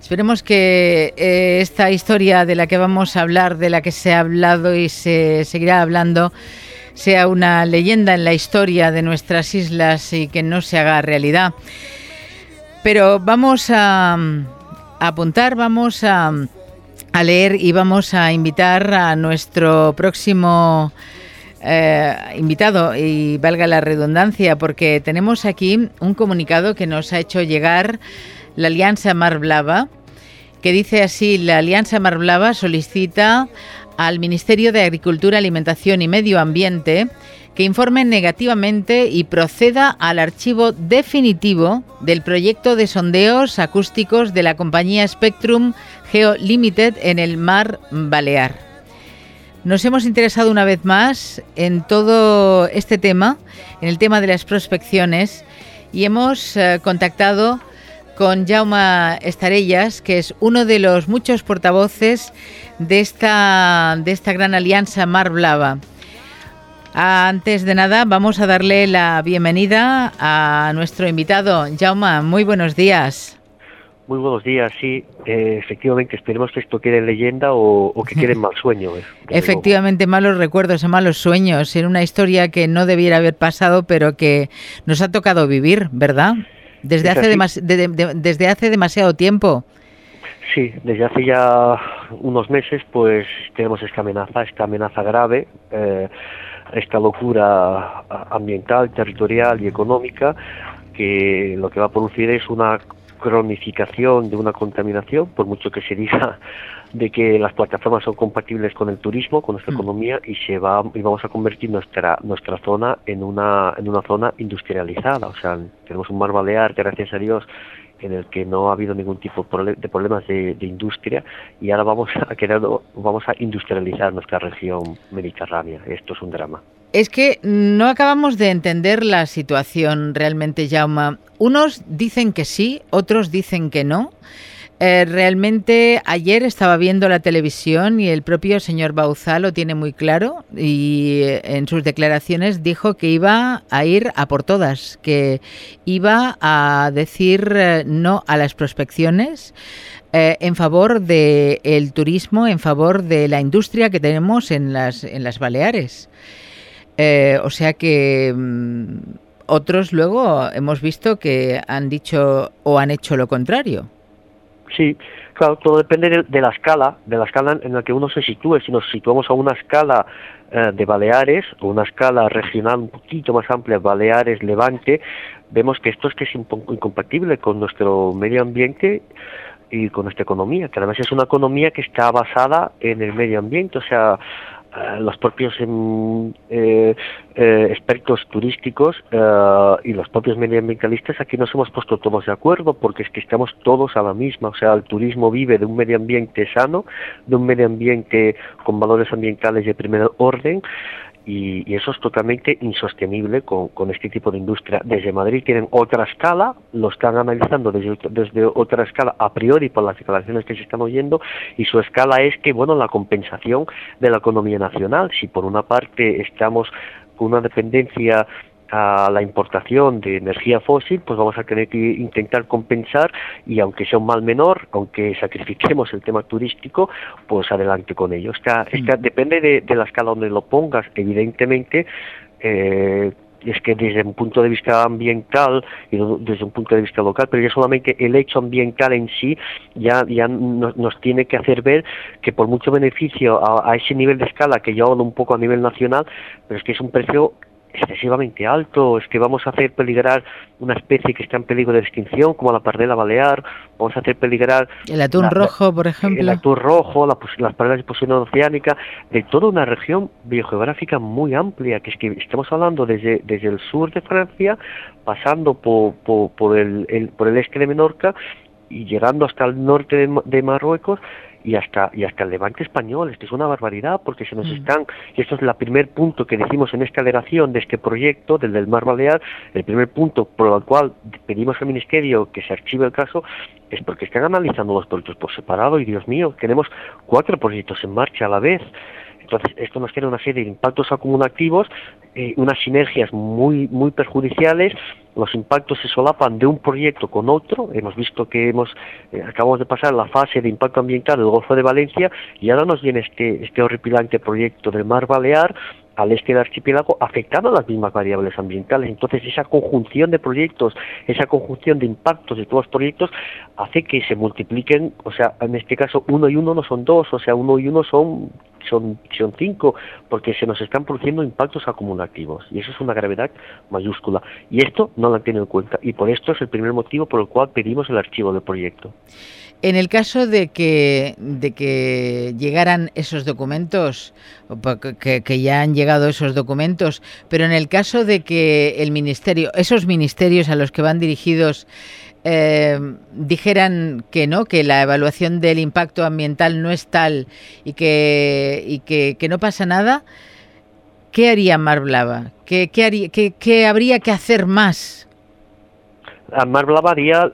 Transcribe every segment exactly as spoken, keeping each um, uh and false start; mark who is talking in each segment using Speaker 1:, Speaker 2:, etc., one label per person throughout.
Speaker 1: Esperemos que eh, esta historia de la que vamos a hablar, de la que se ha hablado y se seguirá hablando, sea una leyenda en la historia de nuestras islas y que no se haga realidad. Pero vamos a, a apuntar, vamos a, a leer y vamos a invitar a nuestro próximo eh, invitado, y valga la redundancia, porque tenemos aquí un comunicado que nos ha hecho llegar la Alianza Mar Blava, que dice así: la Alianza Mar Blava solicita al Ministerio de Agricultura, Alimentación y Medio Ambiente que informe negativamente y proceda al archivo definitivo del proyecto de sondeos acústicos de la compañía Spectrum Geo Limited en el Mar Balear. Nos hemos interesado una vez más en todo este tema, en el tema de las prospecciones, y hemos eh, contactado con Jaume Estarellas, que es uno de los muchos portavoces de esta, de esta gran alianza Mar Blava. Antes de nada, vamos a darle la bienvenida a nuestro invitado. Jaume, muy buenos días.
Speaker 2: Muy buenos días, sí. Eh, efectivamente, esperemos que esto quede en leyenda o, o que quede en mal sueño. Eh,
Speaker 1: efectivamente, luego. Malos recuerdos y malos sueños, en una historia que no debiera haber pasado, pero que nos ha tocado vivir, ¿verdad? Desde hace, demas- de, de, de, desde hace demasiado tiempo.
Speaker 2: Sí, desde hace ya unos meses pues tenemos esta amenaza, esta amenaza grave, eh, esta locura ambiental, territorial y económica, que lo que va a producir es una cronificación de una contaminación, por mucho que se diga de que las plataformas son compatibles con el turismo, con nuestra mm. economía, y se va y vamos a convertir nuestra nuestra zona en una en una zona industrializada. O sea, tenemos un mar Balear, gracias a Dios, en el que no ha habido ningún tipo de problemas de, de industria, y ahora vamos a querer, vamos a industrializar nuestra región mediterránea. Esto es un drama.
Speaker 1: Es que no acabamos de entender la situación realmente, Jaume. Unos dicen que sí, otros dicen que no. Eh, realmente ayer estaba viendo la televisión y el propio señor Bauzá lo tiene muy claro, y en sus declaraciones dijo que iba a ir a por todas, que iba a decir eh, no a las prospecciones eh, en favor del turismo, en favor de la industria que tenemos en las, en las Baleares. Eh, o sea que mmm, otros luego hemos visto que han dicho o han hecho lo contrario.
Speaker 2: Sí, claro, todo depende de, de la escala, de la escala en la que uno se sitúe. Si nos situamos a una escala eh, de Baleares, o una escala regional un poquito más amplia, Baleares, Levante, vemos que esto es que es incompatible con nuestro medio ambiente y con nuestra economía, que además es una economía que está basada en el medio ambiente. O sea, Uh, los propios eh, eh, expertos turísticos uh, y los propios medioambientalistas aquí nos hemos puesto todos de acuerdo, porque es que estamos todos a la misma. O sea, el turismo vive de un medio ambiente sano, de un medio ambiente con valores ambientales de primer orden, y, y eso es totalmente insostenible con, con este tipo de industria. Desde Madrid tienen otra escala, lo están analizando desde, desde otra escala a priori por las declaraciones que se están oyendo, y su escala es que, bueno, la compensación de la economía nacional. Si por una parte estamos con una dependencia a la importación de energía fósil, pues vamos a tener que intentar compensar, y aunque sea un mal menor, aunque sacrifiquemos el tema turístico, pues adelante con ello. Esta, esta, depende de, de la escala donde lo pongas, evidentemente. eh, es que desde un punto de vista ambiental y desde un punto de vista local, pero ya solamente el hecho ambiental en sí ya, ya nos, nos tiene que hacer ver que por mucho beneficio a, a ese nivel de escala, que yo hablo un poco a nivel nacional, pero es que es un precio excesivamente alto. Es que vamos a hacer peligrar una especie que está en peligro de extinción, como la pardela balear. Vamos a hacer peligrar
Speaker 1: el atún la, rojo, por ejemplo.
Speaker 2: El atún rojo, la, las pardelas de posición oceánica, de toda una región biogeográfica muy amplia, que es que estamos hablando desde, desde el sur de Francia, pasando por, por, por, el, el, por el este de Menorca y llegando hasta el norte de, de Marruecos, y hasta y hasta el Levante español. Esto es una barbaridad, porque se nos mm. están, y esto es el primer punto que decimos en esta alegación de este proyecto, del del Mar Balear, el primer punto por el cual pedimos al Ministerio que se archive el caso, es porque están analizando los proyectos por separado, y Dios mío, tenemos cuatro proyectos en marcha a la vez. Entonces, esto nos crea una serie de impactos acumulativos, eh, unas sinergias muy, muy perjudiciales. Los impactos se solapan de un proyecto con otro. Hemos visto que hemos eh, acabamos de pasar la fase de impacto ambiental del Golfo de Valencia y ahora nos viene este, este horripilante proyecto del Mar Balear al este del archipiélago, afectando a las mismas variables ambientales. Entonces, esa conjunción de proyectos, esa conjunción de impactos de todos los proyectos, hace que se multipliquen, o sea, en este caso, uno y uno no son dos, o sea, uno y uno son, son, son cinco, porque se nos están produciendo impactos acumulativos, y eso es una gravedad mayúscula. Y esto no lo han tenido en cuenta, y por esto es el primer motivo por el cual pedimos el archivo del proyecto.
Speaker 1: En el caso de que de que llegaran esos documentos, que, que ya han llegado esos documentos, pero en el caso de que el ministerio, esos ministerios a los que van dirigidos, eh, dijeran que no, que la evaluación del impacto ambiental no es tal y que y que, que no pasa nada, ¿qué haría Mar Blava? ¿Qué, qué, haría, qué, qué habría que hacer más?
Speaker 2: A Mar Blava haría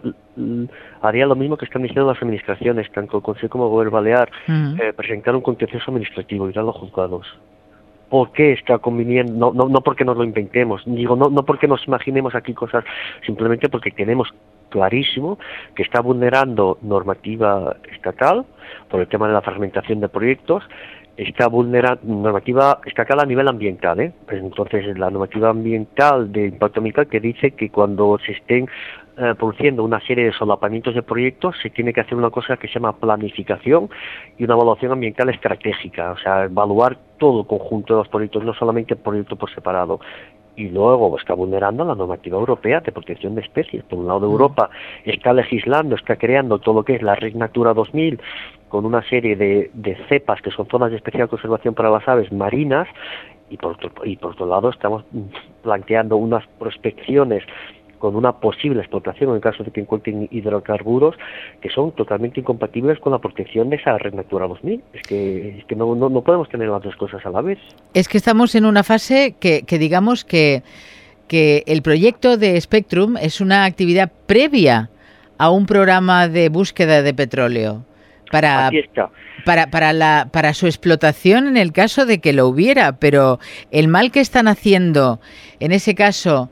Speaker 2: haría lo mismo que están diciendo las administraciones, tanto el Consejo como el Gobierno Balear, uh-huh. eh, presentar un contencioso administrativo, ir a los juzgados. ¿Por qué está conveniente? No, no, no porque nos lo inventemos, digo, no, no porque nos imaginemos aquí cosas, simplemente porque tenemos clarísimo que está vulnerando normativa estatal por el tema de la fragmentación de proyectos, está vulnerando normativa estatal a nivel ambiental, ¿eh? Pues entonces la normativa ambiental de impacto ambiental que dice que cuando se estén eh, produciendo una serie de solapamientos de proyectos se tiene que hacer una cosa que se llama planificación y una evaluación ambiental estratégica, o sea, evaluar todo el conjunto de los proyectos, no solamente el proyecto por separado. Y luego está vulnerando la normativa europea de protección de especies. Por un lado, Europa está legislando, está creando todo lo que es la Red Natura dos mil, con una serie de, de cepas que son zonas de especial conservación para las aves marinas, y por otro, y por otro lado estamos planteando unas prospecciones con una posible explotación en el caso de que encuentren hidrocarburos que son totalmente incompatibles con la protección de esa Red Natura dos mil. Es que, es que no, no, no podemos tener las dos cosas a la vez.
Speaker 1: Es que estamos en una fase que, que digamos que, que el proyecto de Spectrum es una actividad previa a un programa de búsqueda de petróleo para, para, para, la, para su explotación en el caso de que lo hubiera, pero el mal que están haciendo en ese caso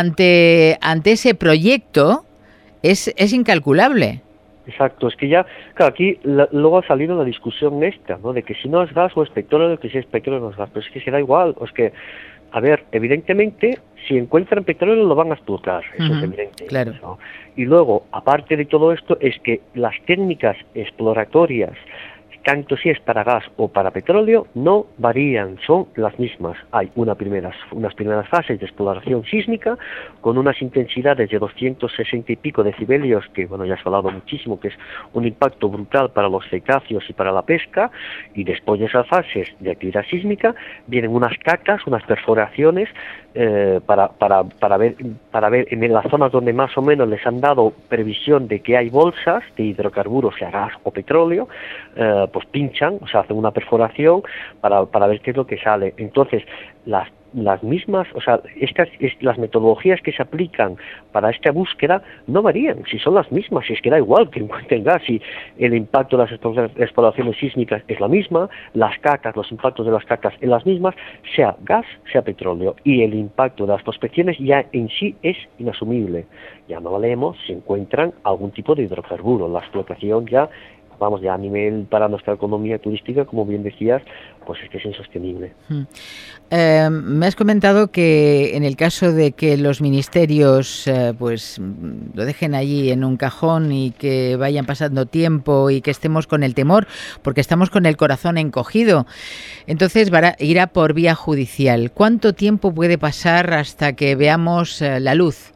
Speaker 1: ante, ante ese proyecto es, es incalculable.
Speaker 2: Exacto, es que ya, claro, aquí la, luego ha salido la discusión esta, ¿no? De que si no es gas o es petróleo, que si es petróleo no es gas, pero es que se da igual, es que, a ver, evidentemente, si encuentran petróleo lo van a explotar, eso uh-huh, es evidente.
Speaker 1: Claro.
Speaker 2: ¿No? Y luego, aparte de todo esto, es que las técnicas exploratorias, tanto si es para gas o para petróleo, no varían, son las mismas. Hay una primeras, unas primeras fases de exploración sísmica con unas intensidades de doscientos sesenta y pico decibelios, que bueno, ya se ha hablado muchísimo, que es un impacto brutal para los cetáceos y para la pesca, y después de esas fases de actividad sísmica vienen unas cacas, unas perforaciones eh, para, para, para ver, para ver en las zonas donde más o menos les han dado previsión de que hay bolsas de hidrocarburos, sea gas o petróleo, eh, pues pinchan, o sea, hacen una perforación para, para ver qué es lo que sale. Entonces, las las mismas, o sea, estas es, las metodologías que se aplican para esta búsqueda no varían, si son las mismas, si es que da igual que encuentren gas, si el impacto de las exploraciones sísmicas es la misma, las cacas, los impactos de las cacas en las mismas, sea gas, sea petróleo, y el impacto de las prospecciones ya en sí es inasumible. Ya no valemos si encuentran algún tipo de hidrocarburo, la explotación ya, vamos, ya a nivel para nuestra economía turística, como bien decías, pues es que es insostenible.
Speaker 1: Hmm. Eh, me has comentado que en el caso de que los ministerios eh, pues lo dejen allí en un cajón y que vayan pasando tiempo y que estemos con el temor, porque estamos con el corazón encogido, entonces irá por vía judicial. ¿Cuánto tiempo puede pasar hasta que veamos eh, la luz?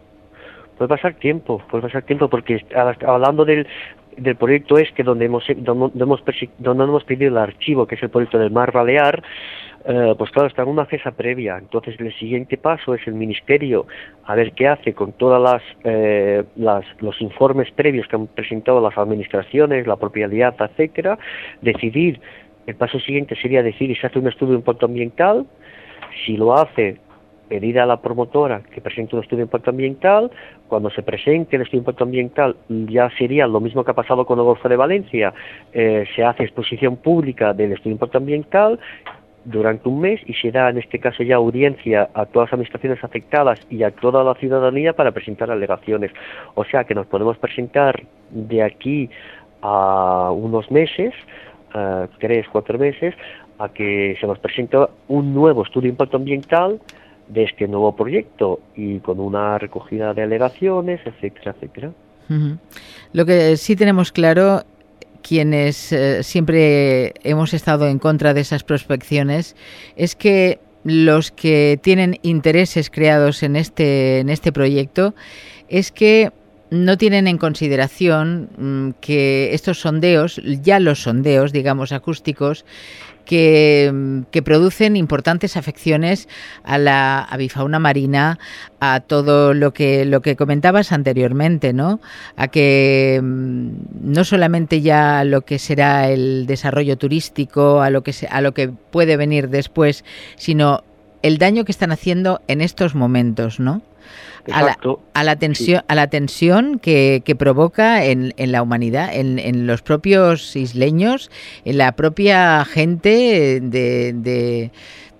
Speaker 2: Puede pasar tiempo, puede pasar tiempo, porque hablando del del proyecto este donde hemos donde hemos, donde hemos pedido el archivo, que es el proyecto del Mar Balear, eh, pues claro, está en una fase previa. Entonces el siguiente paso es el Ministerio a ver qué hace con todas las, eh, las los informes previos que han presentado las administraciones, la propia alianza, etcétera, decidir. El paso siguiente sería decidir si se hace un estudio de impacto ambiental. Si lo hace, pedir a la promotora que presente un estudio de impacto ambiental. Cuando se presente el estudio de impacto ambiental, ya sería lo mismo que ha pasado con el Golfo de Valencia, eh, se hace exposición pública del estudio de impacto ambiental durante un mes y se da en este caso ya audiencia a todas las administraciones afectadas y a toda la ciudadanía para presentar alegaciones. O sea que nos podemos presentar de aquí a unos meses, uh, tres, cuatro meses, a que se nos presenta un nuevo estudio de impacto ambiental de este nuevo proyecto y con una recogida de alegaciones, etcétera, etcétera.
Speaker 1: Uh-huh. Lo que sí tenemos claro, quienes eh, siempre hemos estado en contra de esas prospecciones, es que los que tienen intereses creados en este, en este proyecto es que no tienen en consideración mmm, que estos sondeos, ya los sondeos, digamos, acústicos, que, que producen importantes afecciones a la avifauna marina, a todo lo que lo que comentabas anteriormente, ¿no? A que mmm, no solamente ya lo que será el desarrollo turístico, a lo que se, a lo que puede venir después, sino el daño que están haciendo en estos momentos, ¿no? A la, a la tensión, sí. a la tensión que, que provoca en, en la humanidad, en, en los propios isleños, en la propia gente de, de,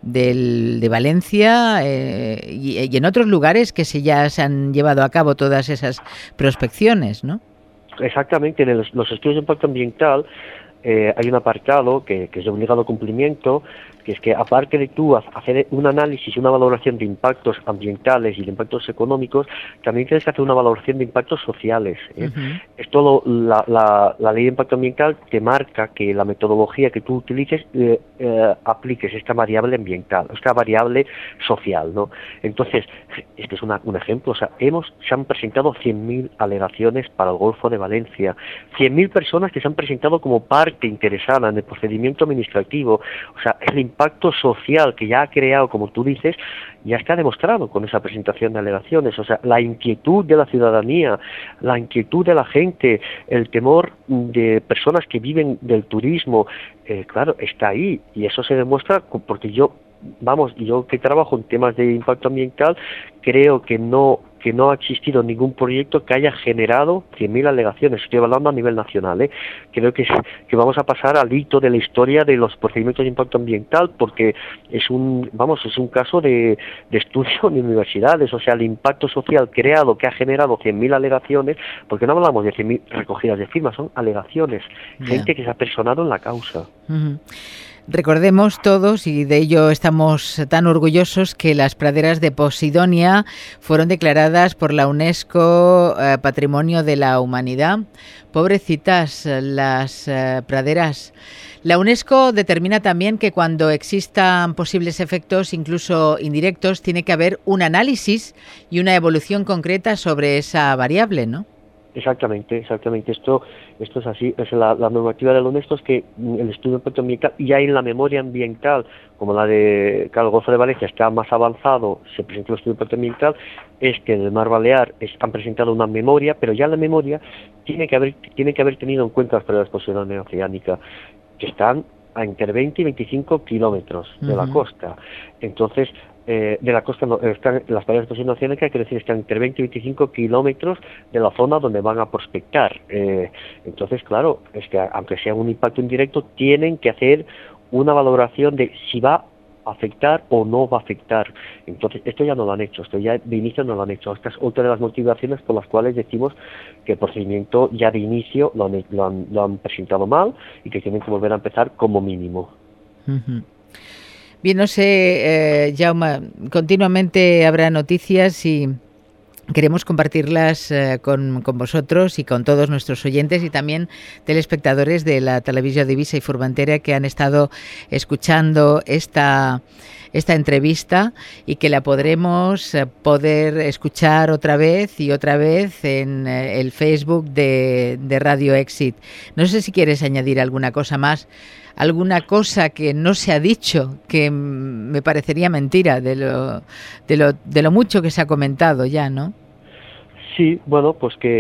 Speaker 1: de, de Valencia eh, y, y en otros lugares que se ya se han llevado a cabo todas esas prospecciones, ¿no?
Speaker 2: Exactamente, en los, los estudios de impacto ambiental eh, hay un apartado que, que es de obligado cumplimiento, que es que aparte de tú hacer un análisis y una valoración de impactos ambientales y de impactos económicos, también tienes que hacer una valoración de impactos sociales, ¿eh? Uh-huh. Esto lo, la, la, la ley de impacto ambiental te marca que la metodología que tú utilices eh, eh, apliques esta variable ambiental, esta variable social, ¿no? Entonces, este es una, un ejemplo, o sea, hemos, se han presentado cien mil alegaciones para el Golfo de Valencia, cien mil personas que se han presentado como parte interesada en el procedimiento administrativo, o sea, el impacto social que ya ha creado, como tú dices, ya está demostrado con esa presentación de alegaciones. O sea, la inquietud de la ciudadanía, la inquietud de la gente, el temor de personas que viven del turismo, eh, claro, está ahí. Y eso se demuestra porque yo, vamos, yo que trabajo en temas de impacto ambiental, creo que no que no ha existido ningún proyecto que haya generado cien mil alegaciones. Estoy hablando a nivel nacional, ¿eh? Creo que, que vamos a pasar al hito de la historia de los procedimientos de impacto ambiental, porque es un, vamos, es un caso de, de estudio en universidades, o sea, el impacto social creado que ha generado cien mil alegaciones, porque no hablamos de cien mil recogidas de firmas, son alegaciones, yeah. Gente que se ha personado en la causa.
Speaker 1: Uh-huh. Recordemos todos, y de ello estamos tan orgullosos, que las praderas de Posidonia fueron declaradas por la UNESCO eh, Patrimonio de la Humanidad. Pobrecitas las eh, praderas. La UNESCO determina también que cuando existan posibles efectos, incluso indirectos, tiene que haber un análisis y una evolución concreta sobre esa variable, ¿no?
Speaker 2: Exactamente, exactamente. Esto, esto es así. Es la, la normativa de la UNESCO es que el estudio de impacto ambiental, ya en la memoria ambiental, como la de el Golfo de Valencia está más avanzado, se presenta el estudio de impacto ambiental, es que en el Mar Balear es, han presentado una memoria, pero ya la memoria tiene que haber, tiene que haber tenido en cuenta las praderas de Posidonia oceánica, que están a entre veinte y veinticinco kilómetros de uh-huh. la costa. Entonces, Eh, de la costa, no, están las praderas de Posidonia oceánica, quiere decir, están entre veinte y veinticinco kilómetros de la zona donde van a prospectar. Eh, entonces, claro, es que aunque sea un impacto indirecto, tienen que hacer una valoración de si va a afectar o no va a afectar. Entonces, esto ya no lo han hecho, esto ya de inicio no lo han hecho. Esta es otra de las motivaciones por las cuales decimos que el procedimiento ya de inicio lo han, lo han, lo han presentado mal y que tienen que volver a empezar como mínimo.
Speaker 1: Uh-huh. Bien, no sé, eh, Jaume, continuamente habrá noticias y queremos compartirlas eh, con, con vosotros y con todos nuestros oyentes y también telespectadores de la Televisió d'Eivissa y Formentera que han estado escuchando esta, esta entrevista y que la podremos eh, poder escuchar otra vez y otra vez en eh, el Facebook de, de Radio Exit. No sé si quieres añadir alguna cosa más. Alguna cosa que no se ha dicho, que me parecería mentira de lo, de lo, de lo mucho que se ha comentado ya, ¿no?
Speaker 2: Sí, bueno, pues que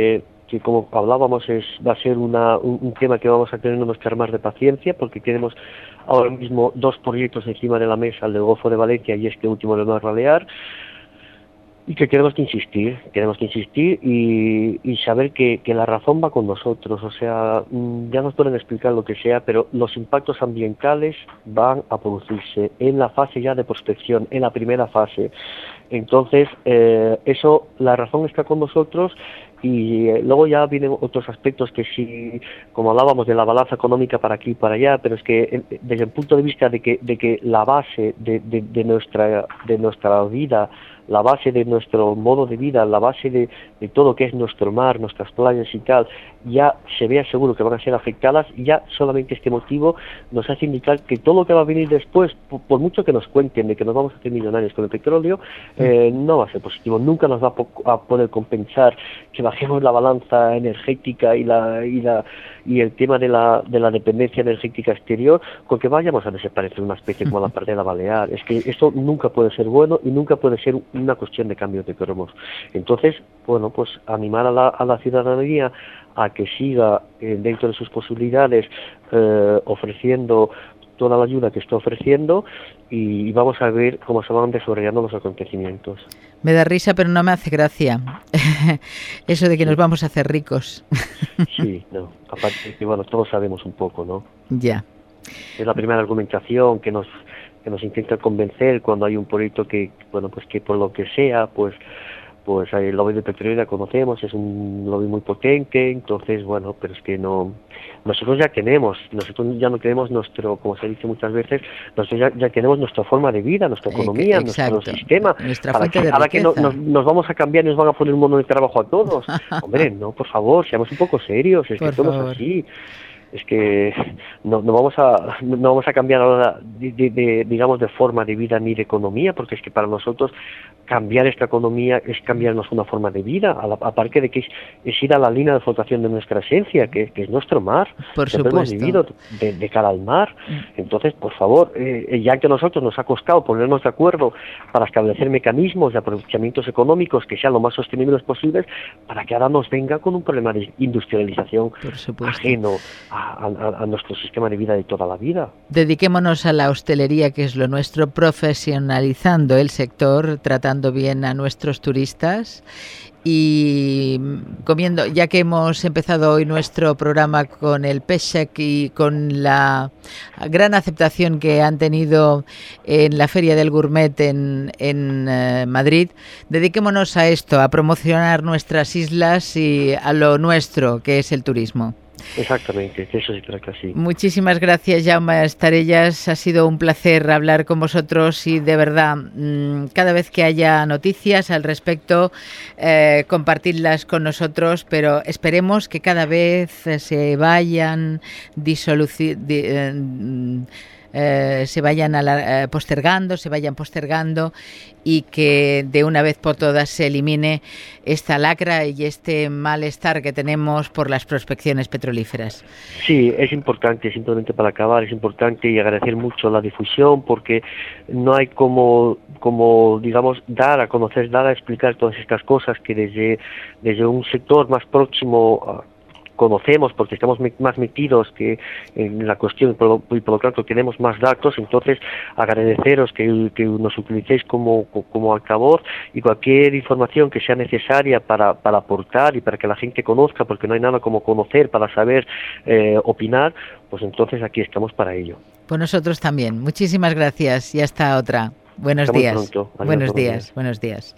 Speaker 2: que como hablábamos es va a ser una, un, un tema que vamos a tenernos que armar de paciencia, porque tenemos ahora mismo dos proyectos encima de la mesa, el del Golfo de Valencia y este último del Mar Balear, y que tenemos que insistir, tenemos que insistir y, y saber que, que la razón va con nosotros. O sea, ya nos pueden explicar lo que sea, pero los impactos ambientales van a producirse en la fase ya de prospección, en la primera fase. Entonces, eh, eso, la razón está con nosotros. Y eh, luego ya vienen otros aspectos que sí, como hablábamos de la balanza económica para aquí y para allá, pero es que eh, desde el punto de vista de que de que la base de, de, de nuestra de nuestra vida, la base de nuestro modo de vida, la base de, de todo que es nuestro mar, nuestras playas y tal, ya se vea seguro que van a ser afectadas, ya solamente este motivo nos hace indicar que todo lo que va a venir después, por, por mucho que nos cuenten de que nos vamos a hacer millonarios con el petróleo, eh, no va a ser positivo, nunca nos va a, po a poder compensar que bajemos la balanza energética y la y la y el tema de la de la dependencia energética exterior, con que vayamos a desaparecer una especie como la pardela balear. Es que esto nunca puede ser bueno y nunca puede ser una cuestión de cambio de cromos. Entonces, bueno, pues animar a la, a la ciudadanía a que siga eh, dentro de sus posibilidades eh, ofreciendo toda la ayuda que está ofreciendo, y vamos a ver cómo se van desarrollando los acontecimientos.
Speaker 1: Me da risa, pero no me hace gracia eso de que sí. Nos vamos a hacer ricos.
Speaker 2: Sí, no, aparte de que, bueno, todos sabemos un poco, ¿no?
Speaker 1: Ya.
Speaker 2: Es la primera argumentación que nos que nos intenta convencer cuando hay un proyecto que, bueno, pues que por lo que sea, pues pues el lobby de petróleo ya conocemos, es un lobby muy potente, entonces, bueno, pero es que no, nosotros ya tenemos, nosotros ya no tenemos nuestro, como se dice muchas veces, nosotros ya, ya tenemos nuestra forma de vida, nuestra economía,
Speaker 1: Exacto.
Speaker 2: nuestro sistema,
Speaker 1: nuestra
Speaker 2: para
Speaker 1: fuente
Speaker 2: que,
Speaker 1: de
Speaker 2: ahora que no,
Speaker 1: riqueza.
Speaker 2: nos, nos vamos a cambiar y nos van a poner un montón de trabajo a todos. Hombre, no, por favor, seamos un poco serios, es
Speaker 1: por
Speaker 2: que somos
Speaker 1: favor.
Speaker 2: así. Es que no, no vamos a no vamos a cambiar ahora de, de, de, digamos, de forma de vida ni de economía, porque es que para nosotros cambiar esta economía es cambiarnos una forma de vida, a la, aparte de que es, es ir a la línea de flotación de nuestra esencia, que, que es nuestro mar,
Speaker 1: por
Speaker 2: siempre hemos vivido de, de cara al mar. Entonces, por favor, eh, ya que a nosotros nos ha costado ponernos de acuerdo para establecer mecanismos de aprovechamientos económicos que sean lo más sostenibles posibles, para que ahora nos venga con un problema de industrialización ajeno a A, a, a nuestro sistema de vida de toda la vida.
Speaker 1: Dediquémonos a la hostelería, que es lo nuestro, profesionalizando el sector, tratando bien a nuestros turistas y comiendo, ya que hemos empezado hoy nuestro programa con el Peixec y con la gran aceptación que han tenido en la Feria del Gourmet en, en eh, Madrid, dediquémonos a esto, a promocionar nuestras islas y a lo nuestro, que es el turismo.
Speaker 2: Exactamente, que eso se trata así.
Speaker 1: Muchísimas gracias, Jaume Estarellas. Ha sido un placer hablar con vosotros y de verdad, cada vez que haya noticias al respecto, eh, compartidlas con nosotros, pero esperemos que cada vez se vayan disolucionando. Eh, Eh, se vayan a la, eh, postergando, se vayan postergando y que de una vez por todas se elimine esta lacra y este malestar que tenemos por las prospecciones petrolíferas.
Speaker 2: Sí, es importante, simplemente para acabar, es importante y agradecer mucho la difusión, porque no hay como, como digamos, dar a conocer, dar a explicar todas estas cosas que desde, desde un sector más próximo a conocemos, porque estamos más metidos que en la cuestión y por, lo, y por lo tanto tenemos más datos. Entonces agradeceros que, que nos utilicéis como, como altavoz, y cualquier información que sea necesaria para, para aportar y para que la gente conozca, porque no hay nada como conocer para saber eh, opinar, pues entonces aquí estamos para ello.
Speaker 1: Pues nosotros también. Muchísimas gracias y hasta otra. Buenos
Speaker 2: hasta
Speaker 1: días.
Speaker 2: Muy pronto. Adiós,
Speaker 1: buenos días,
Speaker 2: días.
Speaker 1: buenos días.